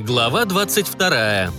Глава 22.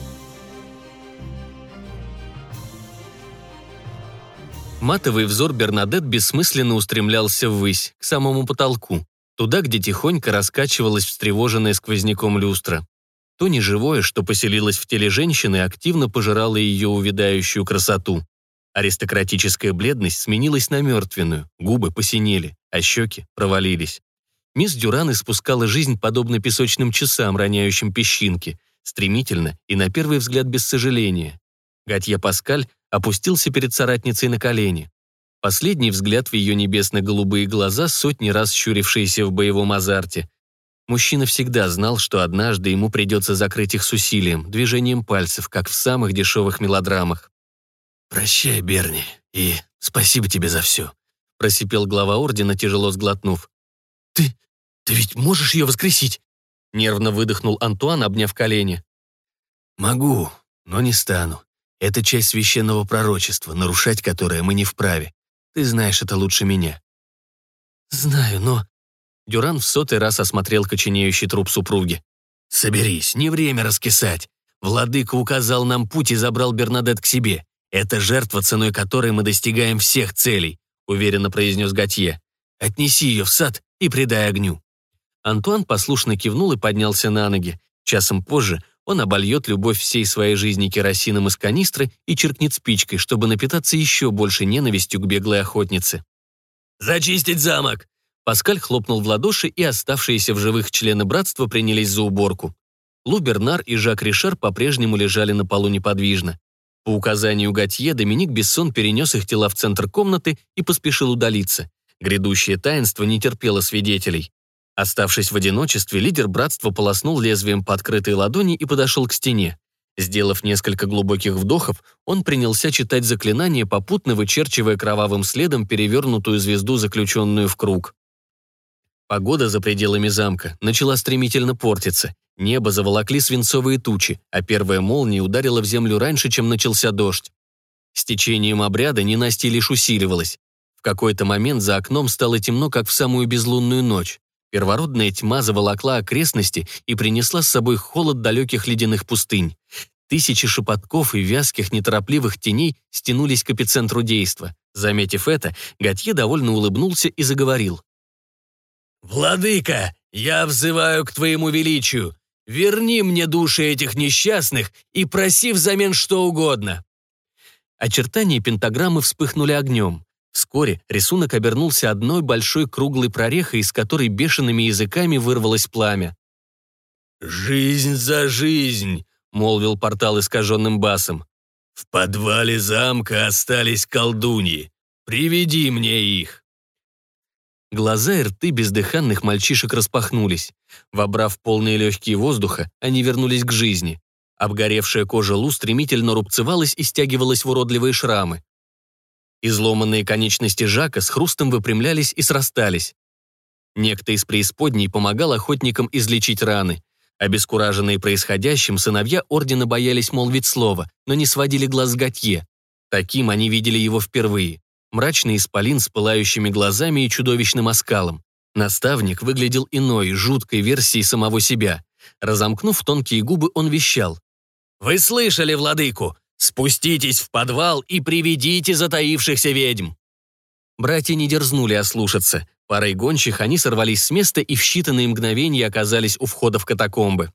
Матовый взор Бернадетт бессмысленно устремлялся ввысь, к самому потолку, туда, где тихонько раскачивалась встревоженная сквозняком люстра. То неживое, что поселилось в теле женщины, активно пожирало ее увядающую красоту. Аристократическая бледность сменилась на мертвенную, губы посинели, а щеки провалились. Мисс Дюран испускала жизнь подобно песочным часам, роняющим песчинки, стремительно и на первый взгляд без сожаления. Готье Паскаль опустился перед соратницей на колени. Последний взгляд в ее небесно-голубые глаза, сотни раз щурившиеся в боевом азарте. Мужчина всегда знал, что однажды ему придется закрыть их с усилием, движением пальцев, как в самых дешевых мелодрамах. «Прощай, Берни, и спасибо тебе за все», — просипел глава ордена, тяжело сглотнув. «Ты ведь можешь ее воскресить?» — нервно выдохнул Антуан, обняв колени. «Могу, но не стану. Это часть священного пророчества, нарушать которое мы не вправе. Ты знаешь это лучше меня». «Знаю, но...» Дюран в 100-й раз осмотрел коченеющий труп супруги. «Соберись, не время раскисать. Владыка указал нам путь и забрал Бернадетт к себе. Это жертва, ценой которой мы достигаем всех целей», — уверенно произнес Готье. «Отнеси ее в сад и предай огню». Антуан послушно кивнул и поднялся на ноги. Часом позже он обольет любовь всей своей жизни керосином из канистры и чиркнет спичкой, чтобы напитаться еще больше ненавистью к беглой охотнице. «Зачистить замок!» Паскаль хлопнул в ладоши, и оставшиеся в живых члены братства принялись за уборку. Лу Бернар и Жак Ришар по-прежнему лежали на полу неподвижно. По указанию Готье Доминик Бессон перенес их тела в центр комнаты и поспешил удалиться. Грядущее таинство не терпело свидетелей. Оставшись в одиночестве, лидер братства полоснул лезвием по открытой ладони и подошел к стене. Сделав несколько глубоких вдохов, он принялся читать заклинание, попутно вычерчивая кровавым следом перевернутую звезду, заключенную в круг. Погода за пределами замка начала стремительно портиться. Небо заволокли свинцовые тучи, а первая молния ударила в землю раньше, чем начался дождь. С течением обряда ненастье лишь усиливалось. В какой-то момент за окном стало темно, как в самую безлунную ночь. Первородная тьма заволокла окрестности и принесла с собой холод далеких ледяных пустынь. Тысячи шепотков и вязких, неторопливых теней стянулись к эпицентру действа. Заметив это, Готье довольно улыбнулся и заговорил. «Владыка, я взываю к твоему величию. Верни мне души этих несчастных и проси взамен что угодно». Очертания пентаграммы вспыхнули огнем. Вскоре рисунок обернулся одной большой круглой прорехой, из которой бешеными языками вырвалось пламя. «Жизнь за жизнь», — молвил портал искаженным басом. «В подвале замка остались колдуньи. Приведи мне их». Глаза и рты бездыханных мальчишек распахнулись. Вобрав полные легкие воздуха, они вернулись к жизни. Обгоревшая кожа Лу стремительно рубцевалась и стягивалась в уродливые шрамы. Изломанные конечности Жака с хрустом выпрямлялись и срастались. Некто из преисподней помогал охотникам излечить раны. Обескураженные происходящим, сыновья ордена боялись молвить слово, но не сводили глаз с Готье. Таким они видели его впервые. Мрачный исполин с пылающими глазами и чудовищным оскалом. Наставник выглядел иной, жуткой версией самого себя. Разомкнув тонкие губы, он вещал. «Вы слышали, владыку? Спуститесь в подвал и приведите затаившихся ведьм». Братья не дерзнули ослушаться. Парой гончих они сорвались с места и в считанные мгновения оказались у входа в катакомбы.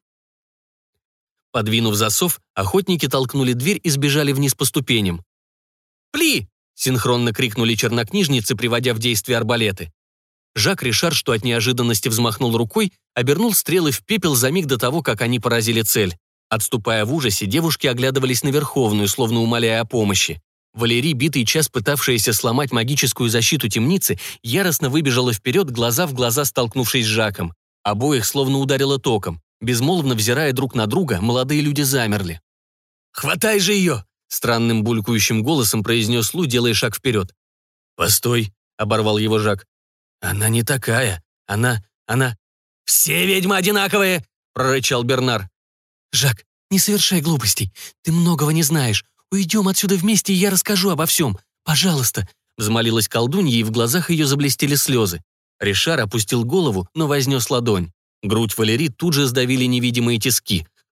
Подвинув засов, охотники толкнули дверь и сбежали вниз по ступеням. «Пли!» — синхронно крикнули чернокнижницы, приводя в действие арбалеты. Жак Ришар, что от неожиданности взмахнул рукой, обернул стрелы в пепел за миг до того, как они поразили цель. Отступая в ужасе, девушки оглядывались на Верховную, словно умоляя о помощи. Валерий, битый час пытавшаяся сломать магическую защиту темницы, яростно выбежала вперед, глаза в глаза столкнувшись с Жаком. Обоих словно ударило током. Безмолвно взирая друг на друга, молодые люди замерли. «Хватай же ее!» — странным булькающим голосом произнес Лу, делая шаг вперед. «Постой!» — оборвал его Жак. «Она не такая. Она... «Все ведьмы одинаковые!» — прорычал Бернар. «Жак, не совершай глупостей. Ты многого не знаешь. Уйдем отсюда вместе, и я расскажу обо всем. Пожалуйста!» Взмолилась колдунья, и в глазах ее заблестели слезы. Ришар опустил голову, но вознес ладонь. Грудь Валерии тут же сдавили невидимые тиски.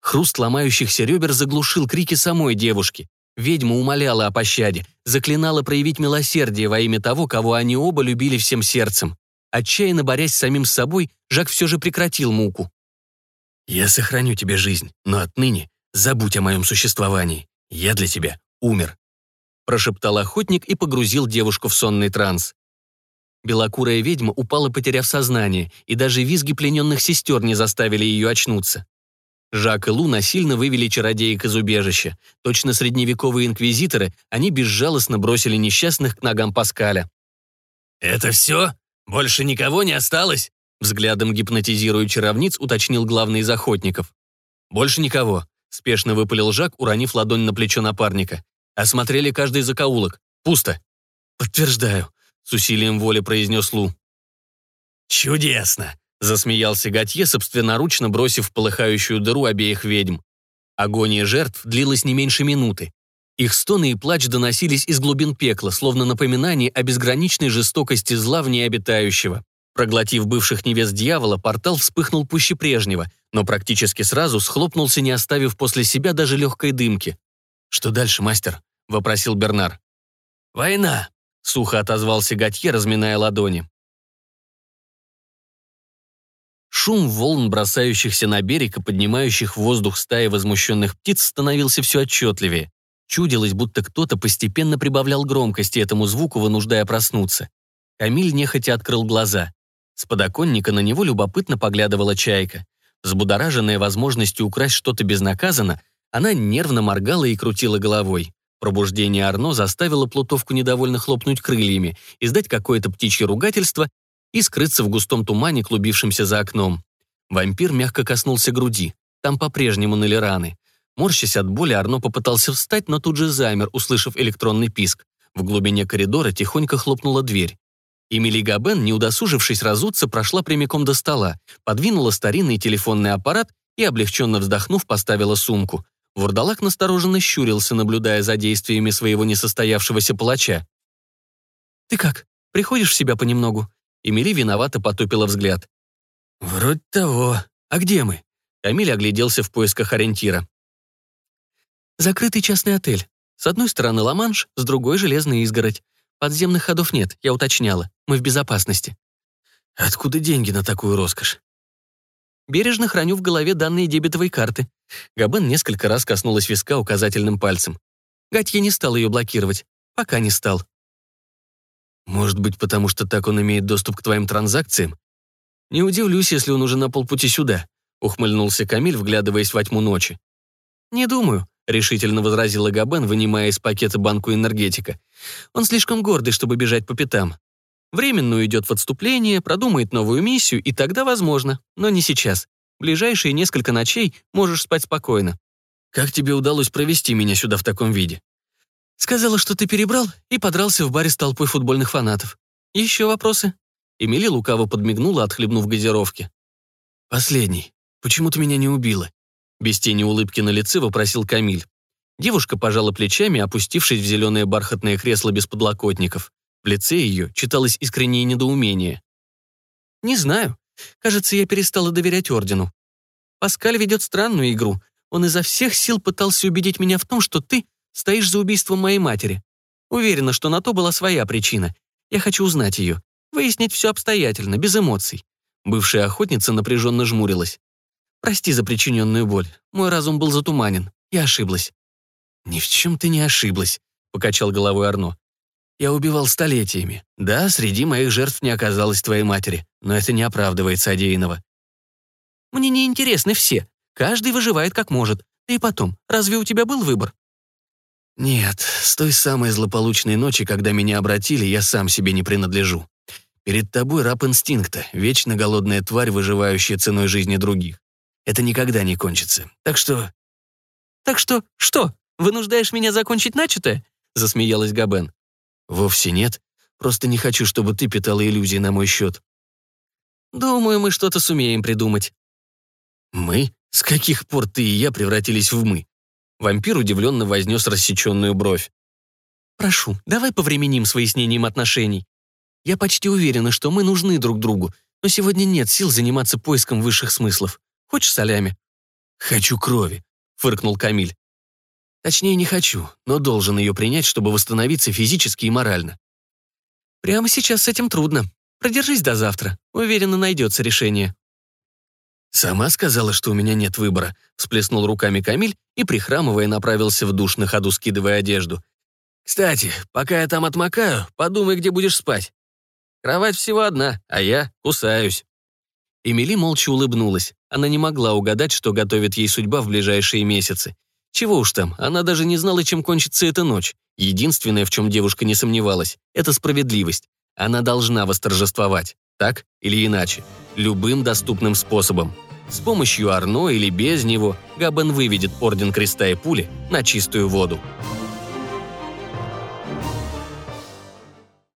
Хруст ломающихся ребер заглушил крики самой девушки. Ведьма умоляла о пощаде, заклинала проявить милосердие во имя того, кого они оба любили всем сердцем. Отчаянно борясь с самим собой, Жак все же прекратил муку. «Я сохраню тебе жизнь, но отныне забудь о моем существовании. Я для тебя умер», — прошептал охотник и погрузил девушку в сонный транс. Белокурая ведьма упала, потеряв сознание, и даже визги плененных сестер не заставили ее очнуться. Жак и Лу насильно вывели чародеек из убежища. Точно средневековые инквизиторы, они безжалостно бросили несчастных к ногам Паскаля. «Это все? Больше никого не осталось?» Взглядом гипнотизируя чаровниц, уточнил главный из охотников. «Больше никого», — спешно выпалил Жак, уронив ладонь на плечо напарника. «Осмотрели каждый закоулок. Пусто». «Подтверждаю», — с усилием воли произнес Лу. «Чудесно!» — засмеялся Готье, собственноручно бросив в полыхающую дыру обеих ведьм. Агония жертв длилась не меньше минуты. Их стоны и плач доносились из глубин пекла, словно напоминание о безграничной жестокости зла в ней обитающего. Проглотив бывших невест дьявола, портал вспыхнул пуще прежнего, но практически сразу схлопнулся, не оставив после себя даже легкой дымки. «Что дальше, мастер?» — вопросил Бернар. «Война!» — сухо отозвался Готье, разминая ладони. Шум волн, бросающихся на берег и поднимающих в воздух стаи возмущенных птиц, становился все отчетливее. Чудилось, будто кто-то постепенно прибавлял громкости этому звуку, вынуждая проснуться. Камиль нехотя открыл глаза. С подоконника на него любопытно поглядывала чайка. Взбудораженная возможностью украсть что-то безнаказанно, она нервно моргала и крутила головой. Пробуждение Арно заставило плутовку недовольно хлопнуть крыльями, издать какое-то птичье ругательство и скрыться в густом тумане, клубившемся за окном. Вампир мягко коснулся груди. Там по-прежнему ныли раны. Морщась от боли, Арно попытался встать, но тут же замер, услышав электронный писк. В глубине коридора тихонько хлопнула дверь. Эмили Габен, не удосужившись разуться, прошла прямиком до стола, подвинула старинный телефонный аппарат и, облегченно вздохнув, поставила сумку. Вурдалак настороженно щурился, наблюдая за действиями своего несостоявшегося палача. «Ты как, приходишь в себя понемногу?» Эмили виновато потупила взгляд. «Вроде того. А где мы?» Камиль огляделся в поисках ориентира. «Закрытый частный отель. С одной стороны Ла-Манш, с другой — железная изгородь. Подземных ходов нет, я уточняла. Мы в безопасности». «Откуда деньги на такую роскошь?» «Бережно храню в голове данные дебетовой карты». Габен несколько раз коснулась виска указательным пальцем. Готье не стал ее блокировать. Пока не стал. «Может быть, потому что так он имеет доступ к твоим транзакциям? Не удивлюсь, если он уже на полпути сюда», — ухмыльнулся Камиль, вглядываясь во тьму ночи. «Не думаю», — решительно возразила Габен, вынимая из пакета банку энергетика. «Он слишком гордый, чтобы бежать по пятам. Временно уйдет в отступление, продумает новую миссию, и тогда возможно, но не сейчас. Ближайшие несколько ночей можешь спать спокойно». «Как тебе удалось провести меня сюда в таком виде?» «Сказала, что ты перебрал и подрался в баре с толпой футбольных фанатов. Еще вопросы?» Эмили лукаво подмигнула, отхлебнув газировки. «Последний. Почему ты меня не убила?» Без тени улыбки на лице вопросил Камиль. Девушка пожала плечами, опустившись в зеленое бархатное кресло без подлокотников. В лице ее читалось искреннее недоумение. «Не знаю. Кажется, я перестала доверять Ордену. Паскаль ведет странную игру. Он изо всех сил пытался убедить меня в том, что ты стоишь за убийством моей матери. Уверена, что на то была своя причина. Я хочу узнать ее, выяснить все обстоятельно, без эмоций». Бывшая охотница напряженно жмурилась. «Прости за причиненную боль. Мой разум был затуманен. Я ошиблась». «Ни в чем ты не ошиблась», — покачал головой Арно. «Я убивал столетиями. Да, среди моих жертв не оказалось твоей матери, но это не оправдывает содеянного». «Мне не интересны все. Каждый выживает как может. Да и потом, разве у тебя был выбор?» «Нет, с той самой злополучной ночи, когда меня обратили, я сам себе не принадлежу. Перед тобой раб инстинкта, вечно голодная тварь, выживающая ценой жизни других. Это никогда не кончится. Так что...» «Так что? Что? Вынуждаешь меня закончить начатое?» — засмеялась Габен. «Вовсе нет. Просто не хочу, чтобы ты питала иллюзии на мой счет». «Думаю, мы что-то сумеем придумать». «Мы? С каких пор ты и я превратились в «мы»?» Вампир удивленно вознес рассеченную бровь. «Прошу, давай повременим с выяснением отношений. Я почти уверена, что мы нужны друг другу, но сегодня нет сил заниматься поиском высших смыслов. Хочешь солями?» «Хочу крови», — фыркнул Камиль. «Точнее, не хочу, но должен ее принять, чтобы восстановиться физически и морально». «Прямо сейчас с этим трудно. Продержись до завтра. Уверена, найдется решение». «Сама сказала, что у меня нет выбора», — всплеснул руками Камиль и, прихрамывая, направился в душ, на ходу скидывая одежду. «Кстати, пока я там отмокаю, подумай, где будешь спать. Кровать всего одна, а я кусаюсь». Эмили молча улыбнулась. Она не могла угадать, что готовит ей судьба в ближайшие месяцы. Чего уж там, она даже не знала, чем кончится эта ночь. Единственное, в чем девушка не сомневалась, это справедливость. Она должна восторжествовать, так или иначе, любым доступным способом. С помощью Арно или без него Габен выведет Орден Креста и Пули на чистую воду.